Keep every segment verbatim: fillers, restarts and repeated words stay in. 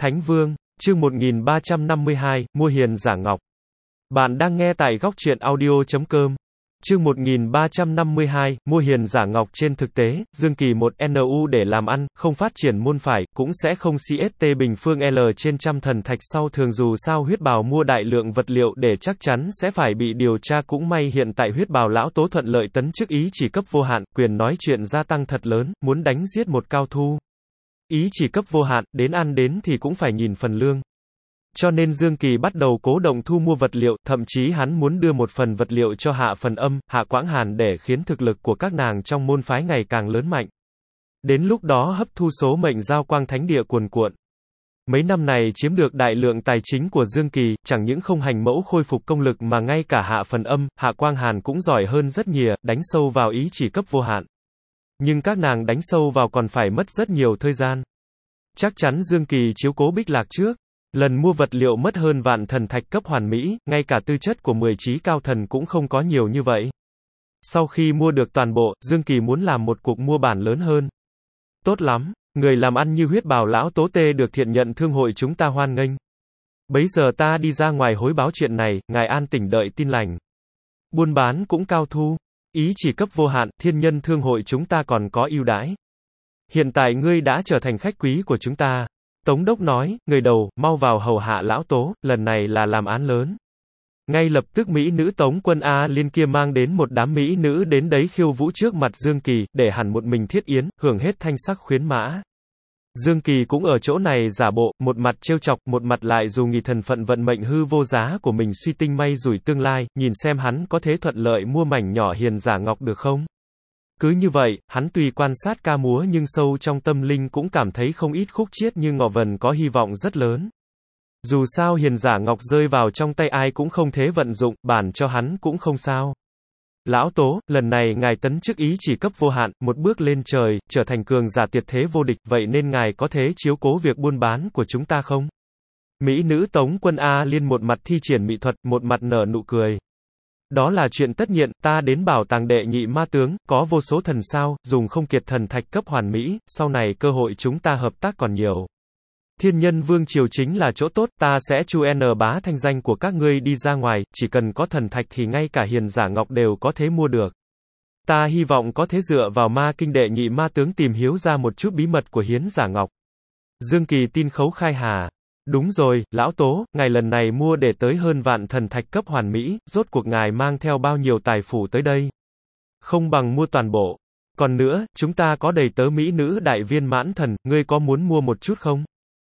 Thánh Vương, chương một nghìn ba trăm năm mươi hai, mua hiền giả ngọc. Bạn đang nghe tại góc truyện audio chấm com. Chương một nghìn ba trăm năm mươi hai, mua hiền giả ngọc. Trên thực tế, Dương Kỳ một N U để làm ăn, không phát triển môn phải, cũng sẽ không xê ét tê bình phương L trên trăm thần thạch sau thường dù sao huyết bào mua đại lượng vật liệu để chắc chắn sẽ phải bị điều tra cũng may hiện tại huyết bào lão tố thuận lợi tấn chức ý chỉ cấp vô hạn, quyền nói chuyện gia tăng thật lớn, muốn đánh giết một cao thu. Ý chỉ cấp vô hạn, đến ăn đến thì cũng phải nhìn phần lương. Cho nên Dương Kỳ bắt đầu cố động thu mua vật liệu, thậm chí hắn muốn đưa một phần vật liệu cho Hạ Phần Âm, Hạ Quãng Hàn để khiến thực lực của các nàng trong môn phái ngày càng lớn mạnh. Đến lúc đó hấp thu số mệnh giao quang thánh địa cuồn cuộn. Mấy năm này chiếm được đại lượng tài chính của Dương Kỳ, chẳng những không hành mẫu khôi phục công lực mà ngay cả Hạ Phần Âm, Hạ Quang Hàn cũng giỏi hơn rất nhiều, đánh sâu vào ý chỉ cấp vô hạn. Nhưng các nàng đánh sâu vào còn phải mất rất nhiều thời gian. Chắc chắn Dương Kỳ chiếu cố Bích Lạc trước. Lần mua vật liệu mất hơn vạn thần thạch cấp hoàn mỹ, ngay cả tư chất của mười trí cao thần cũng không có nhiều như vậy. Sau khi mua được toàn bộ, Dương Kỳ muốn làm một cuộc mua bản lớn hơn. Tốt lắm, người làm ăn như huyết bào lão tố tê được thiện nhận thương hội chúng ta hoan nghênh. Bấy giờ ta đi ra ngoài hối báo chuyện này, ngài an tỉnh đợi tin lành. Buôn bán cũng cao thu. Ý chỉ cấp vô hạn, thiên nhân thương hội chúng ta còn có ưu đãi. Hiện tại ngươi đã trở thành khách quý của chúng ta. Tống đốc nói, người đầu, mau vào hầu hạ lão tố, lần này là làm án lớn. Ngay lập tức Mỹ nữ Tống quân A Liên kia mang đến một đám Mỹ nữ đến đấy khiêu vũ trước mặt Dương Kỳ, để hẳn một mình thiết yến, hưởng hết thanh sắc khuyến mã. Dương Kỳ cũng ở chỗ này giả bộ, một mặt trêu chọc, một mặt lại dù nghỉ thần phận vận mệnh hư vô giá của mình suy tinh may rủi tương lai, nhìn xem hắn có thế thuận lợi mua mảnh nhỏ hiền giả ngọc được không? Cứ như vậy, hắn tùy quan sát ca múa nhưng sâu trong tâm linh cũng cảm thấy không ít khúc chiết như ngọ vần có hy vọng rất lớn. Dù sao hiền giả ngọc rơi vào trong tay ai cũng không thế vận dụng, bản cho hắn cũng không sao. Lão tố, lần này ngài tấn chức ý chỉ cấp vô hạn, một bước lên trời, trở thành cường giả tuyệt thế vô địch, vậy nên ngài có thể chiếu cố việc buôn bán của chúng ta không? Mỹ nữ Tống quân A Liên một mặt thi triển mỹ thuật, một mặt nở nụ cười. Đó là chuyện tất nhiên, ta đến bảo tàng đệ nhị ma tướng, có vô số thần sao, dùng không kiệt thần thạch cấp hoàn mỹ, sau này cơ hội chúng ta hợp tác còn nhiều. Thiên nhân vương triều chính là chỗ tốt, ta sẽ chu n bá thanh danh của các ngươi đi ra ngoài, chỉ cần có thần thạch thì ngay cả hiền giả ngọc đều có thể mua được. Ta hy vọng có thể dựa vào ma kinh đệ nhị ma tướng tìm hiểu ra một chút bí mật của hiến giả ngọc. Dương Kỳ tin khấu khai hà. Đúng rồi, lão tố, ngài lần này mua để tới hơn vạn thần thạch cấp hoàn mỹ, rốt cuộc ngài mang theo bao nhiêu tài phủ tới đây? Không bằng mua toàn bộ. Còn nữa, chúng ta có đầy tớ mỹ nữ đại viên mãn thần, ngươi có muốn mua một chút không?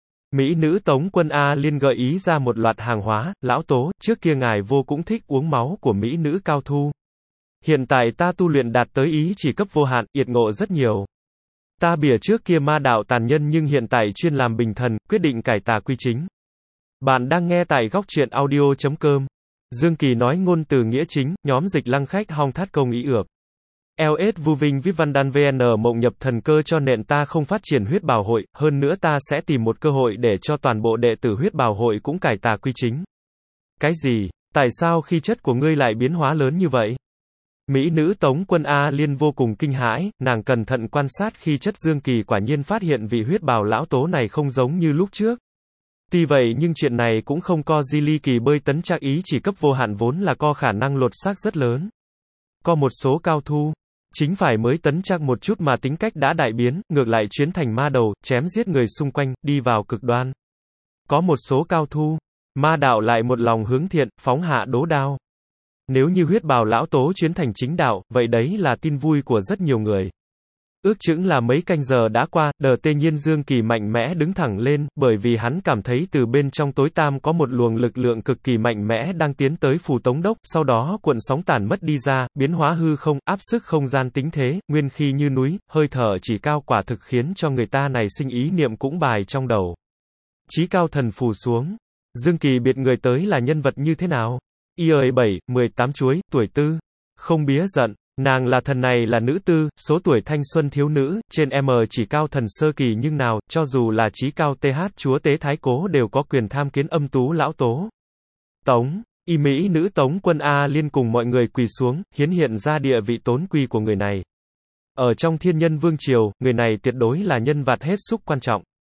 Mỹ nữ Tống quân A Liên gợi ý ra một loạt hàng hóa, lão tố, trước kia ngài vô cũng thích uống máu của mỹ nữ cao thu. Hiện tại ta tu luyện đạt tới ý chỉ cấp vô hạn, yệt ngộ rất nhiều. Ta bỉa trước kia ma đạo tàn nhân nhưng hiện tại chuyên làm bình thần, quyết định cải tà quy chính. Bạn đang nghe tại góc truyện audio chấm com. Dương Kỳ nói ngôn từ nghĩa chính, nhóm dịch lăng khách hong thát công ý ược. lờ ét Vu Vinh Vip Văn Đan vê en mộng nhập thần cơ cho nên ta không phát triển huyết bào hội, hơn nữa ta sẽ tìm một cơ hội để cho toàn bộ đệ tử huyết bào hội cũng cải tà quy chính. Cái gì? Tại sao khí chất của ngươi lại biến hóa lớn như vậy? Mỹ nữ Tống quân A Liên vô cùng kinh hãi, nàng cẩn thận quan sát khi chất Dương Kỳ quả nhiên phát hiện vị huyết bào lão tố này không giống như lúc trước. Tuy vậy nhưng chuyện này cũng không co gì ly kỳ bơi tấn trạc ý chỉ cấp vô hạn vốn là có khả năng lột xác rất lớn. Có một số cao thu, chính phải mới tấn trạc một chút mà tính cách đã đại biến, ngược lại chuyến thành ma đầu, chém giết người xung quanh, đi vào cực đoan. Có một số cao thu, ma đạo lại một lòng hướng thiện, phóng hạ đố đao. Nếu như huyết bào lão tố chuyến thành chính đạo, vậy đấy là tin vui của rất nhiều người. Ước chừng là mấy canh giờ đã qua, đờ tê nhiên Dương Kỳ mạnh mẽ đứng thẳng lên, bởi vì hắn cảm thấy từ bên trong tối tăm có một luồng lực lượng cực kỳ mạnh mẽ đang tiến tới phù Tống đốc, sau đó cuộn sóng tản mất đi ra, biến hóa hư không, áp sức không gian tính thế, nguyên khí như núi, hơi thở chỉ cao quả thực khiến cho người ta này sinh ý niệm cũng bài trong đầu. Chí cao thần phù xuống. Dương Kỳ biết người tới là nhân vật như thế nào? Y ơi bảy, mười tám chuối, tuổi tư. Không bía giận. Nàng là thần này là nữ tư, số tuổi thanh xuân thiếu nữ, trên M chỉ cao thần sơ kỳ nhưng nào, cho dù là chí cao th chúa tế thái cố đều có quyền tham kiến âm tú lão tố. Tống, y Mỹ nữ Tống quân A Liên cùng mọi người quỳ xuống, hiến hiện ra địa vị tốn quy của người này. Ở trong thiên nhân vương triều, người này tuyệt đối là nhân vật hết sức quan trọng.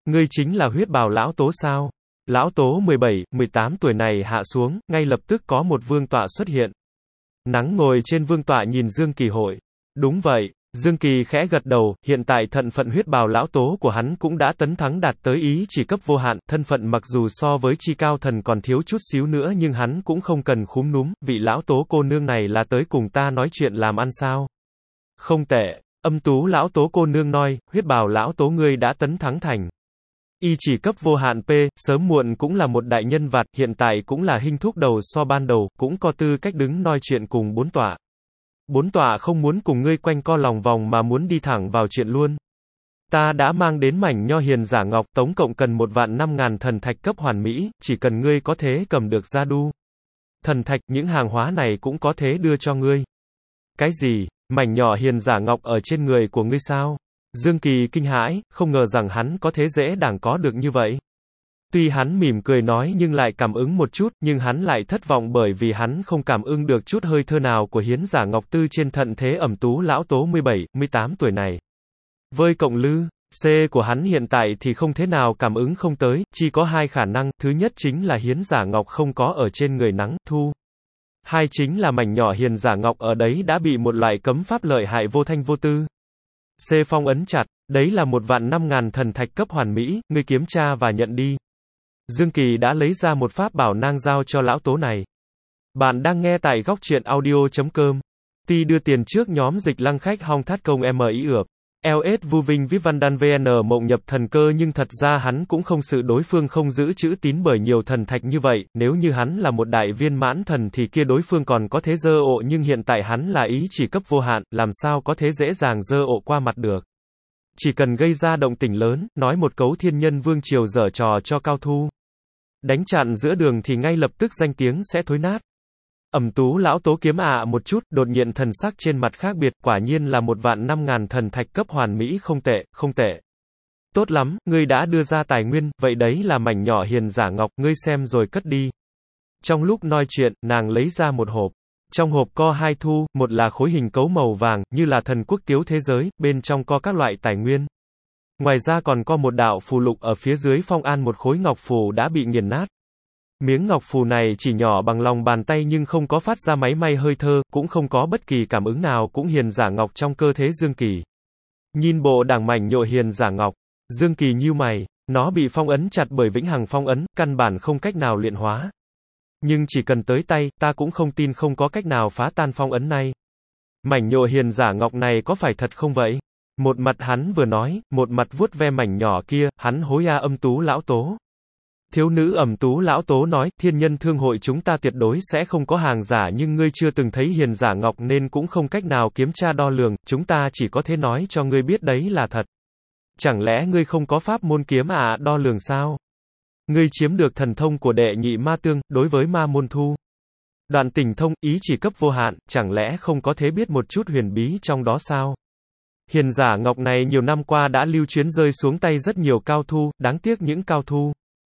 Ngươi chính là huyết bào lão tố sao? Lão tố mười bảy, mười tám tuổi này hạ xuống, ngay lập tức có một vương tọa xuất hiện. Nắng ngồi trên vương tọa nhìn Dương Kỳ hội. Đúng vậy, Dương Kỳ khẽ gật đầu, hiện tại thân phận huyết bào lão tố của hắn cũng đã tấn thắng đạt tới ý chỉ cấp vô hạn, thân phận mặc dù so với chi cao thần còn thiếu chút xíu nữa nhưng hắn cũng không cần khúm núm, vị lão tố cô nương này là tới cùng ta nói chuyện làm ăn sao? Không tệ, âm tú lão tố cô nương nói, huyết bào lão tố ngươi đã tấn thắng thành y chỉ cấp vô hạn P, sớm muộn cũng là một đại nhân vật, hiện tại cũng là hình thúc đầu so ban đầu, cũng có tư cách đứng nói chuyện cùng bốn tọa. Bốn tọa không muốn cùng ngươi quanh co lòng vòng mà muốn đi thẳng vào chuyện luôn. Ta đã mang đến mảnh nho hiền giả ngọc, tổng cộng cần một vạn năm ngàn thần thạch cấp hoàn mỹ, chỉ cần ngươi có thế cầm được ra đu. Thần thạch, những hàng hóa này cũng có thế đưa cho ngươi. Cái gì? Mảnh nhỏ hiền giả ngọc ở trên người của ngươi sao? Dương Kỳ kinh hãi, không ngờ rằng hắn có thế dễ dàng có được như vậy. Tuy hắn mỉm cười nói nhưng lại cảm ứng một chút, nhưng hắn lại thất vọng bởi vì hắn không cảm ứng được chút hơi thơ nào của hiến giả ngọc tư trên thận thế ẩm tú lão tố mười bảy, mười tám tuổi này. Với cộng lư, C của hắn hiện tại thì không thế nào cảm ứng không tới, chỉ có hai khả năng, thứ nhất chính là hiến giả ngọc không có ở trên người nắng, thu. Hai chính là mảnh nhỏ hiền giả ngọc ở đấy đã bị một loại cấm pháp lợi hại vô thanh vô tư. C phong ấn chặt, đấy là một vạn năm ngàn thần thạch cấp hoàn mỹ, ngươi kiểm tra và nhận đi. Dương Kỳ đã lấy ra một pháp bảo nang giao cho lão tố này. Bạn đang nghe tại góc truyện audio chấm com. Ti đưa tiền trước nhóm dịch lăng khách hong thắt công em ý ược. lờ ét Vu Vinh Vip Văn Đan vê en mộng nhập thần cơ nhưng thật ra hắn cũng không sự đối phương không giữ chữ tín bởi nhiều thần thạch như vậy, nếu như hắn là một đại viên mãn thần thì kia đối phương còn có thế dơ ộ nhưng hiện tại hắn là ý chỉ cấp vô hạn, làm sao có thế dễ dàng dơ ộ qua mặt được. Chỉ cần gây ra động tĩnh lớn, nói một cấu thiên nhân vương triều dở trò cho cao thu. Đánh chặn giữa đường thì ngay lập tức danh tiếng sẽ thối nát. Ẩm tú lão tố kiếm ạ à một chút, đột nhiên thần sắc trên mặt khác biệt, quả nhiên là một vạn năm ngàn thần thạch cấp hoàn mỹ không tệ, không tệ. Tốt lắm, ngươi đã đưa ra tài nguyên, vậy đấy là mảnh nhỏ hiền giả ngọc, ngươi xem rồi cất đi. Trong lúc nói chuyện, nàng lấy ra một hộp. Trong hộp có hai thu, một là khối hình cấu màu vàng, như là thần quốc tiếu thế giới, bên trong có các loại tài nguyên. Ngoài ra còn có một đạo phù lục ở phía dưới phong an một khối ngọc phù đã bị nghiền nát. Miếng ngọc phù này chỉ nhỏ bằng lòng bàn tay nhưng không có phát ra máy may hơi thơ, cũng không có bất kỳ cảm ứng nào cũng hiền giả ngọc trong cơ thể Dương Kỳ. Nhìn bộ đảng mảnh nhộ hiền giả ngọc, Dương Kỳ nhíu mày, nó bị phong ấn chặt bởi vĩnh hằng phong ấn, căn bản không cách nào luyện hóa. Nhưng chỉ cần tới tay, ta cũng không tin không có cách nào phá tan phong ấn này. Mảnh nhộ hiền giả ngọc này có phải thật không vậy? Một mặt hắn vừa nói, một mặt vuốt ve mảnh nhỏ kia, hắn hối a âm tú lão tố. Thiếu nữ ẩm tú lão tố nói, thiên nhân thương hội chúng ta tuyệt đối sẽ không có hàng giả nhưng ngươi chưa từng thấy hiền giả ngọc nên cũng không cách nào kiểm tra đo lường, chúng ta chỉ có thể nói cho ngươi biết đấy là thật. Chẳng lẽ ngươi không có pháp môn kiếm à đo lường sao? Ngươi chiếm được thần thông của đệ nhị ma tương, đối với ma môn thu. Đoạn tình thông, ý chỉ cấp vô hạn, chẳng lẽ không có thể biết một chút huyền bí trong đó sao? Hiền giả ngọc này nhiều năm qua đã lưu chuyến rơi xuống tay rất nhiều cao thu, đáng tiếc những cao thu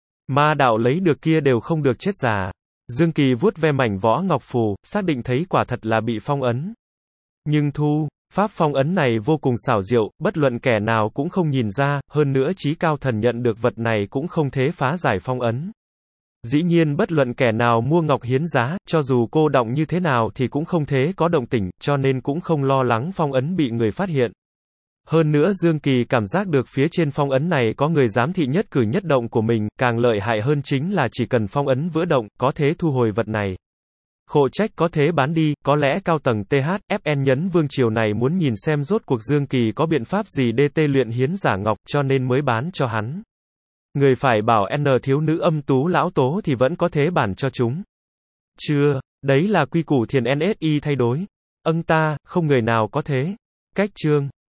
ma đạo lấy được kia đều không được chết già. Dương Kỳ vuốt ve mảnh võ ngọc phù, xác định thấy quả thật là bị phong ấn. Nhưng thu, pháp phong ấn này vô cùng xảo diệu, bất luận kẻ nào cũng không nhìn ra, hơn nữa chí cao thần nhận được vật này cũng không thể phá giải phong ấn. Dĩ nhiên bất luận kẻ nào mua ngọc hiến giá, cho dù cô động như thế nào thì cũng không thể có động tĩnh, cho nên cũng không lo lắng phong ấn bị người phát hiện. Hơn nữa Dương Kỳ cảm giác được phía trên phong ấn này có người giám thị nhất cử nhất động của mình, càng lợi hại hơn chính là chỉ cần phong ấn vỡ động, có thể thu hồi vật này. Khổ trách có thế bán đi, có lẽ cao tầng tê hát ép en nhấn vương triều này muốn nhìn xem rốt cuộc Dương Kỳ có biện pháp gì để tê luyện hiến giả ngọc cho nên mới bán cho hắn. Người phải bảo N thiếu nữ âm tú lão tố thì vẫn có thế bản cho chúng. Chưa, đấy là quy củ thiền en ét i thay đổi. Âng ta, không người nào có thế. Cách chương.